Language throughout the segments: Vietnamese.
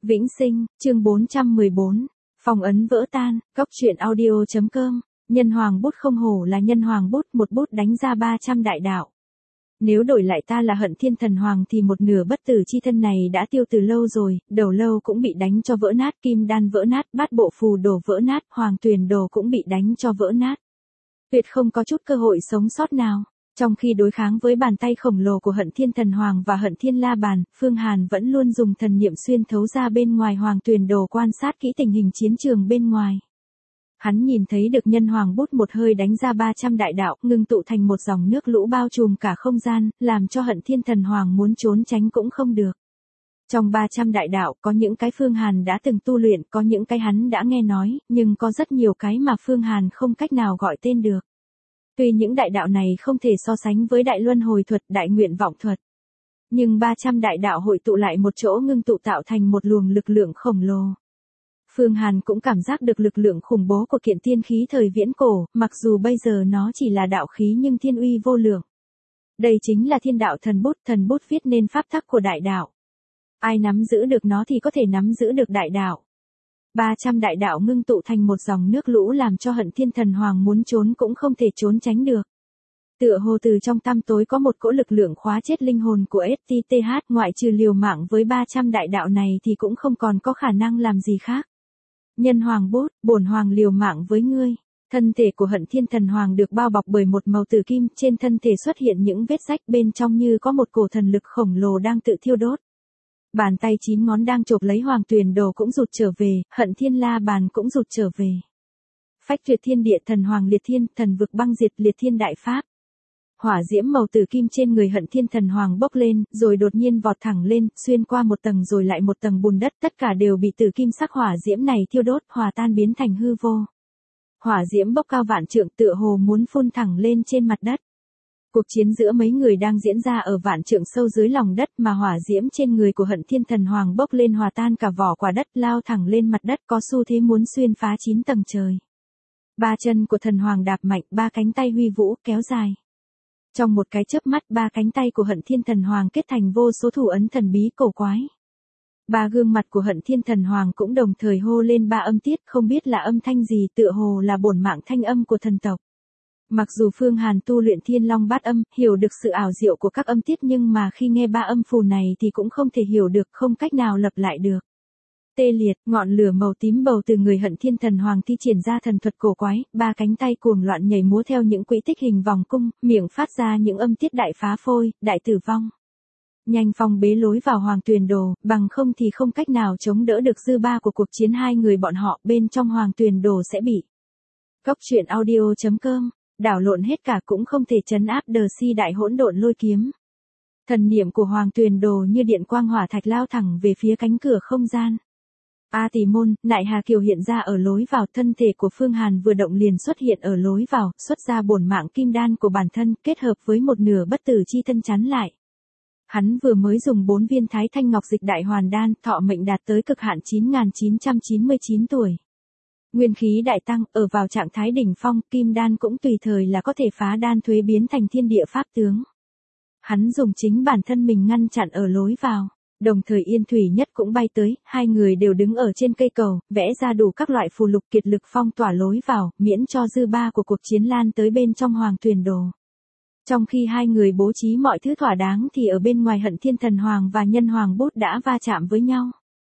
Vĩnh Sinh, chương 414. Phong ấn vỡ tan, góc truyện audio.com. Nhân hoàng bút không hổ là nhân hoàng bút, một bút đánh ra 300 đại đạo. Nếu đổi lại ta là Hận Thiên Thần Hoàng thì một nửa bất tử chi thân này đã tiêu từ lâu rồi, đầu lâu cũng bị đánh cho vỡ nát, kim đan vỡ nát, bát bộ phù đồ vỡ nát, hoàng tuyền đồ cũng bị đánh cho vỡ nát. Tuyệt không có chút cơ hội sống sót nào. Trong khi đối kháng với bàn tay khổng lồ của Hận Thiên Thần Hoàng và Hận Thiên La Bàn, Phương Hàn vẫn luôn dùng thần niệm xuyên thấu ra bên ngoài hoàng tuyền đồ quan sát kỹ tình hình chiến trường bên ngoài. Hắn nhìn thấy được nhân hoàng bút một hơi đánh ra 300 đại đạo, ngưng tụ thành một dòng nước lũ bao trùm cả không gian, làm cho Hận Thiên Thần Hoàng muốn trốn tránh cũng không được. Trong 300 đại đạo có những cái Phương Hàn đã từng tu luyện, có những cái hắn đã nghe nói, nhưng có rất nhiều cái mà Phương Hàn không cách nào gọi tên được. Tuy những đại đạo này không thể so sánh với đại luân hồi thuật, đại nguyện vọng thuật, nhưng 300 đại đạo hội tụ lại một chỗ ngưng tụ tạo thành một luồng lực lượng khổng lồ. Phương Hàn cũng cảm giác được lực lượng khủng bố của kiện tiên khí thời viễn cổ, mặc dù bây giờ nó chỉ là đạo khí nhưng thiên uy vô lượng. Đây chính là thiên đạo thần bút viết nên pháp tắc của đại đạo. Ai nắm giữ được nó thì có thể nắm giữ được đại đạo. 300 đại đạo ngưng tụ thành một dòng nước lũ làm cho Hận Thiên Thần Hoàng muốn trốn cũng không thể trốn tránh được. Tựa hồ từ trong tăm tối có một cỗ lực lượng khóa chết linh hồn của STTH, ngoại trừ liều mạng với 300 đại đạo này thì cũng không còn có khả năng làm gì khác. Nhân hoàng bút, bổn hoàng liều mạng với ngươi. Thân thể của Hận Thiên Thần Hoàng được bao bọc bởi một màu tử kim, trên thân thể xuất hiện những vết rách, bên trong như có một cổ thần lực khổng lồ đang tự thiêu đốt. Bàn tay 9 ngón đang chộp lấy hoàng tuyền đồ cũng rụt trở về, Hận Thiên La Bàn cũng rụt trở về. Phách tuyệt thiên địa, thần hoàng liệt thiên, thần vực băng diệt, liệt thiên đại pháp. Hỏa diễm màu tử kim trên người Hận Thiên Thần Hoàng bốc lên, rồi đột nhiên vọt thẳng lên, xuyên qua một tầng rồi lại một tầng bùn đất, tất cả đều bị tử kim sắc hỏa diễm này thiêu đốt, hòa tan biến thành hư vô. Hỏa diễm bốc cao vạn trượng, tựa hồ muốn phun thẳng lên trên mặt đất. Cuộc chiến giữa mấy người đang diễn ra ở vạn trượng sâu dưới lòng đất, mà hỏa diễm trên người của Hận Thiên Thần Hoàng bốc lên hòa tan cả vỏ quả đất, lao thẳng lên mặt đất, có xu thế muốn xuyên phá 9 tầng trời. 3 chân của thần hoàng đạp mạnh, 3 cánh tay huy vũ, kéo dài. Trong một cái chớp mắt, 3 cánh tay của Hận Thiên Thần Hoàng kết thành vô số thủ ấn thần bí cổ quái. 3 gương mặt của Hận Thiên Thần Hoàng cũng đồng thời hô lên 3 âm tiết, không biết là âm thanh gì, tựa hồ là bổn mạng thanh âm của thần tộc. Mặc dù Phương Hàn tu luyện Thiên Long Bát Âm, hiểu được sự ảo diệu của các âm tiết, nhưng mà khi nghe 3 âm phù này thì cũng không thể hiểu được, không cách nào lặp lại được. Tê liệt, ngọn lửa màu tím bầu từ người Hận Thiên Thần Hoàng thi triển ra thần thuật cổ quái, 3 cánh tay cuồng loạn nhảy múa theo những quỹ tích hình vòng cung, miệng phát ra những âm tiết đại phá phôi, đại tử vong. Nhanh phong bế lối vào hoàng tuyền đồ, bằng không thì không cách nào chống đỡ được dư ba của cuộc chiến hai người bọn họ, bên trong hoàng tuyền đồ sẽ bị. Góc truyện audio.com, đảo lộn hết cả cũng không thể trấn áp đờ si đại hỗn độn lôi kiếm. Thần niệm của hoàng tuyền đồ như điện quang hỏa thạch lao thẳng về phía cánh cửa không gian. A Tỳ Môn, Nại Hà Kiều hiện ra ở lối vào, thân thể của Phương Hàn vừa động liền xuất hiện ở lối vào, xuất ra bổn mạng kim đan của bản thân, kết hợp với một nửa bất tử chi thân chắn lại. Hắn vừa mới dùng 4 viên Thái Thanh Ngọc Dịch Đại Hoàn Đan, thọ mệnh đạt tới cực hạn 9.999 tuổi. Nguyên khí đại tăng, ở vào trạng thái đỉnh phong, kim đan cũng tùy thời là có thể phá đan thuế biến thành thiên địa pháp tướng. Hắn dùng chính bản thân mình ngăn chặn ở lối vào. Đồng thời Yên Thủy Nhất cũng bay tới, hai người đều đứng ở trên cây cầu, vẽ ra đủ các loại phù lục kiệt lực phong tỏa lối vào, miễn cho dư ba của cuộc chiến lan tới bên trong hoàng tuyền đồ. Trong khi hai người bố trí mọi thứ thỏa đáng thì ở bên ngoài Hận Thiên Thần Hoàng và nhân hoàng bút đã va chạm với nhau.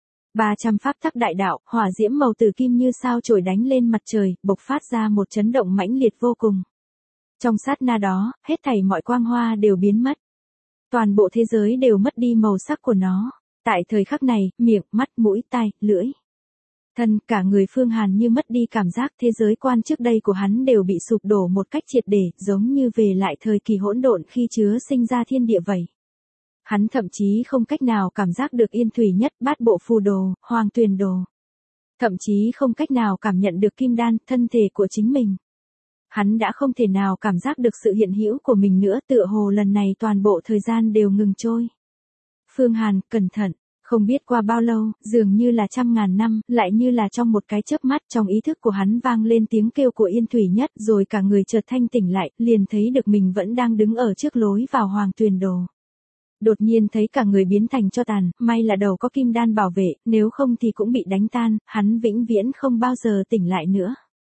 300 pháp tắc đại đạo, hỏa diễm màu tử kim như sao chổi đánh lên mặt trời, bộc phát ra một chấn động mãnh liệt vô cùng. Trong sát na đó, hết thảy mọi quang hoa đều biến mất. Toàn bộ thế giới đều mất đi màu sắc của nó. Tại thời khắc này, miệng, mắt, mũi, tai, lưỡi, thân, cả người Phương Hàn như mất đi cảm giác, thế giới quan trước đây của hắn đều bị sụp đổ một cách triệt để, giống như về lại thời kỳ hỗn độn khi chứa sinh ra thiên địa vậy. Hắn thậm chí không cách nào cảm giác được Yên Thủy Nhất, bát bộ phù đồ, hoàng tuyền đồ. Thậm chí không cách nào cảm nhận được kim đan, thân thể của chính mình. Hắn đã không thể nào cảm giác được sự hiện hữu của mình nữa, tựa hồ lần này toàn bộ thời gian đều ngừng trôi. Phương Hàn, cẩn thận, không biết qua bao lâu, dường như là trăm ngàn năm, lại như là trong một cái chớp mắt, trong ý thức của hắn vang lên tiếng kêu của Yên Thủy Nhất, rồi cả người chợt thanh tỉnh lại, liền thấy được mình vẫn đang đứng ở trước lối vào hoàng tuyền đồ. Đột nhiên thấy cả người biến thành tro tàn, may là đầu có kim đan bảo vệ, nếu không thì cũng bị đánh tan, hắn vĩnh viễn không bao giờ tỉnh lại nữa.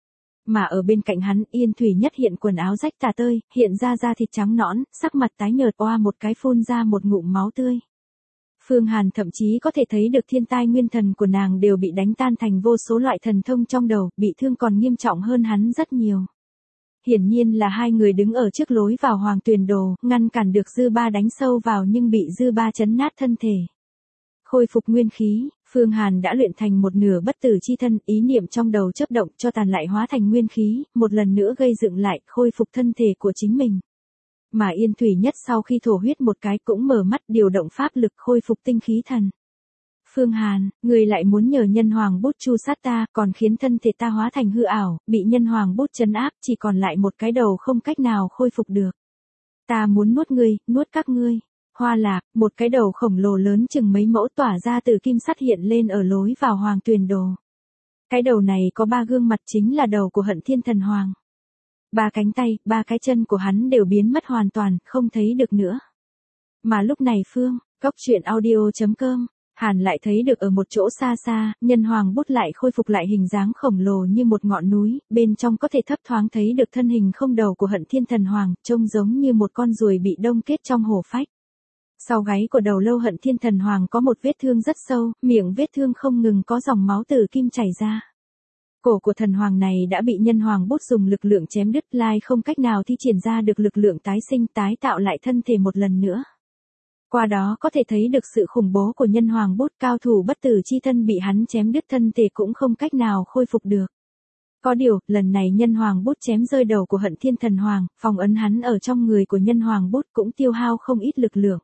Mà ở bên cạnh hắn, Yên Thủy Nhất hiện quần áo rách tả tơi, hiện ra da thịt trắng nõn, sắc mặt tái nhợt oa một cái phun ra một ngụm máu tươi. Phương Hàn thậm chí có thể thấy được thiên tai nguyên thần của nàng đều bị đánh tan thành vô số loại thần thông trong đầu, bị thương còn nghiêm trọng hơn hắn rất nhiều. Hiển nhiên là hai người đứng ở trước lối vào Hoàng Tuyền Đồ, ngăn cản được Dư Ba đánh sâu vào nhưng bị Dư Ba chấn nát thân thể. Khôi phục nguyên khí, Phương Hàn đã luyện thành một nửa bất tử chi thân, ý niệm trong đầu chớp động cho tàn lại hóa thành nguyên khí, một lần nữa gây dựng lại, khôi phục thân thể của chính mình. Mà Yên Thủy Nhất sau khi thổ huyết một cái cũng mở mắt điều động pháp lực khôi phục tinh khí thần. Phương Hàn, người lại muốn nhờ nhân hoàng bút chu sát ta, còn khiến thân thể ta hóa thành hư ảo, bị nhân hoàng bút trấn áp, chỉ còn lại một cái đầu không cách nào khôi phục được. Ta muốn nuốt ngươi, nuốt các ngươi. Hoa Lạc, một cái đầu khổng lồ lớn chừng mấy mẫu tỏa ra từ kim sắt hiện lên ở lối vào Hoàng Tuyền Đồ. Cái đầu này có 3 gương mặt chính là đầu của Hận Thiên Thần Hoàng. 3 cánh tay, 3 cái chân của hắn đều biến mất hoàn toàn, không thấy được nữa. Mà lúc này Cóc truyện audio.com, Hàn lại thấy được ở một chỗ xa xa, nhân hoàng bút lại khôi phục lại hình dáng khổng lồ như một ngọn núi, bên trong có thể thấp thoáng thấy được thân hình không đầu của Hận Thiên Thần Hoàng, trông giống như một con ruồi bị đông kết trong hổ phách. Sau gáy của đầu lâu Hận Thiên Thần Hoàng có một vết thương rất sâu, miệng vết thương không ngừng có dòng máu từ kim chảy ra. Cổ của thần hoàng này đã bị nhân hoàng bút dùng lực lượng chém đứt, lai không cách nào thi triển ra được lực lượng tái sinh tái tạo lại thân thể một lần nữa. Qua đó có thể thấy được sự khủng bố của nhân hoàng bút, cao thủ bất tử chi thân bị hắn chém đứt thân thể cũng không cách nào khôi phục được. Có điều, lần này nhân hoàng bút chém rơi đầu của Hận Thiên Thần Hoàng, phong ấn hắn ở trong người của nhân hoàng bút cũng tiêu hao không ít lực lượng.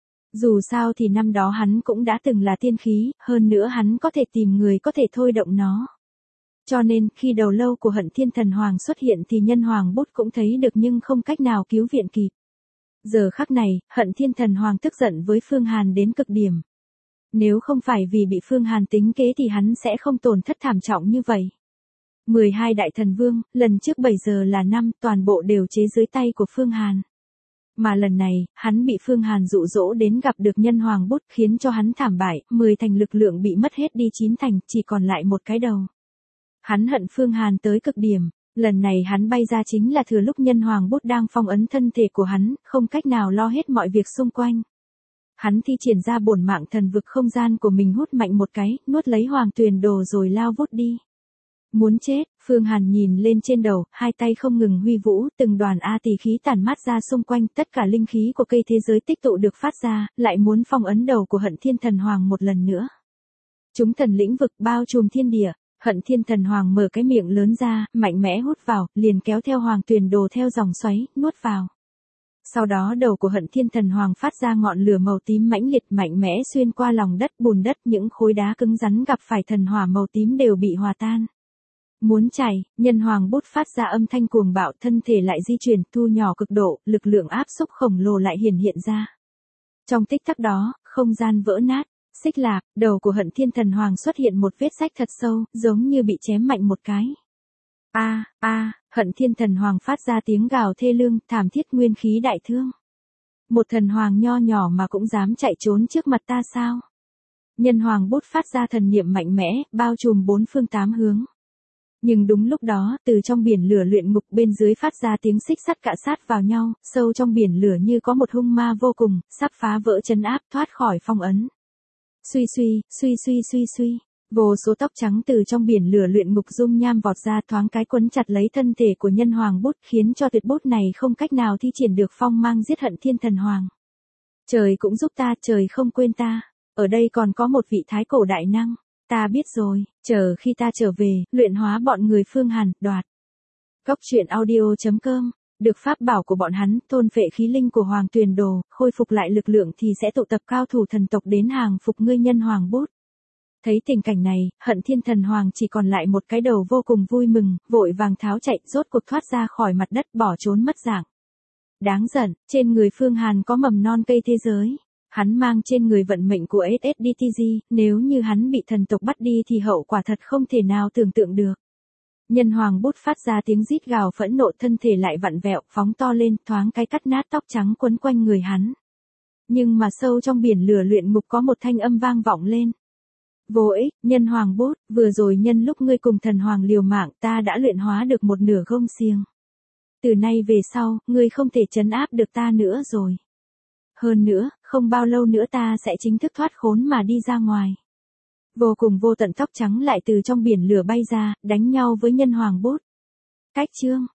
Dù sao thì năm đó hắn cũng đã từng là tiên khí, hơn nữa hắn có thể tìm người có thể thôi động nó. Cho nên, khi đầu lâu của Hận Thiên Thần Hoàng xuất hiện thì nhân hoàng bút cũng thấy được nhưng không cách nào cứu viện kịp. Giờ khắc này, Hận Thiên Thần Hoàng tức giận với Phương Hàn đến cực điểm. Nếu không phải vì bị Phương Hàn tính kế thì hắn sẽ không tổn thất thảm trọng như vậy. 12 đại thần vương, lần trước 7 giờ là 5, toàn bộ đều chế dưới tay của Phương Hàn. Mà lần này, hắn bị Phương Hàn dụ dỗ đến gặp được nhân hoàng bút khiến cho hắn thảm bại, 10 thành lực lượng bị mất hết đi 9 thành, chỉ còn lại một cái đầu. Hắn hận Phương Hàn tới cực điểm, lần này hắn bay ra chính là thừa lúc nhân hoàng bút đang phong ấn thân thể của hắn, không cách nào lo hết mọi việc xung quanh. Hắn thi triển ra bổn mạng thần vực không gian của mình hút mạnh một cái, nuốt lấy Hoàng Tuyền Đồ rồi lao vút đi. Muốn chết, Phương Hàn nhìn lên trên đầu, hai tay không ngừng huy vũ, từng đoàn A tỷ khí tản mát ra xung quanh, tất cả linh khí của cây thế giới tích tụ được phát ra, lại muốn phong ấn đầu của Hận Thiên Thần Hoàng một lần nữa. Chúng thần lĩnh vực bao trùm thiên địa, Hận Thiên Thần Hoàng mở cái miệng lớn ra, mạnh mẽ hút vào, liền kéo theo Hoàng Tuyền Đồ theo dòng xoáy, nuốt vào. Sau đó đầu của Hận Thiên Thần Hoàng phát ra ngọn lửa màu tím mãnh liệt mạnh mẽ xuyên qua lòng đất bùn đất, những khối đá cứng rắn gặp phải thần hỏa màu tím đều bị hòa tan. Muốn chảy, nhân hoàng bút phát ra âm thanh cuồng bạo, thân thể lại di chuyển, thu nhỏ cực độ, lực lượng áp xúc khổng lồ lại hiện ra. Trong tích tắc đó, không gian vỡ nát, xích lạc, đầu của Hận Thiên Thần Hoàng xuất hiện một vết rách thật sâu, giống như bị chém mạnh một cái. Hận Thiên Thần Hoàng phát ra tiếng gào thê lương, thảm thiết, nguyên khí đại thương. Một thần hoàng nho nhỏ mà cũng dám chạy trốn trước mặt ta sao? Nhân hoàng bút phát ra thần niệm mạnh mẽ, bao trùm 4 phương 8 hướng. Nhưng đúng lúc đó, từ trong biển lửa luyện ngục bên dưới phát ra tiếng xích sắt cạ sát vào nhau, sâu trong biển lửa như có một hung ma vô cùng, sắp phá vỡ trấn áp thoát khỏi phong ấn. Suy, vô số tóc trắng từ trong biển lửa luyện ngục dung nham vọt ra, thoáng cái quấn chặt lấy thân thể của nhân hoàng bút, khiến cho tuyệt bút này không cách nào thi triển được phong mang giết Hận Thiên Thần Hoàng. Trời cũng giúp ta, trời không quên ta. Ở đây còn có một vị thái cổ đại năng. Ta biết rồi, chờ khi ta trở về, luyện hóa bọn người Phương Hàn, đoạt. Cóc truyện audio.com, được pháp bảo của bọn hắn, thôn phệ khí linh của Hoàng Tuyền Đồ, khôi phục lại lực lượng thì sẽ tụ tập cao thủ thần tộc đến hàng phục ngươi nhân hoàng bút. Thấy tình cảnh này, Hận Thiên Thần Hoàng chỉ còn lại một cái đầu vô cùng vui mừng, vội vàng tháo chạy, rốt cuộc thoát ra khỏi mặt đất, bỏ trốn mất dạng. Đáng giận, trên người Phương Hàn có mầm non cây thế giới. Hắn mang trên người vận mệnh của SSDTG, nếu như hắn bị thần tộc bắt đi thì hậu quả thật không thể nào tưởng tượng được. Nhân hoàng bút phát ra tiếng rít gào phẫn nộ, thân thể lại vặn vẹo, phóng to lên, thoáng cái cắt nát tóc trắng quấn quanh người hắn. Nhưng mà sâu trong biển lửa luyện ngục có một thanh âm vang vọng lên. Vô ích, nhân hoàng bút, vừa rồi nhân lúc ngươi cùng thần hoàng liều mạng ta đã luyện hóa được một nửa gông xiềng. Từ nay về sau, ngươi không thể trấn áp được ta nữa rồi. Hơn nữa, không bao lâu nữa ta sẽ chính thức thoát khốn mà đi ra ngoài. Vô cùng vô tận tóc trắng lại từ trong biển lửa bay ra, đánh nhau với nhân hoàng bút. Cách chương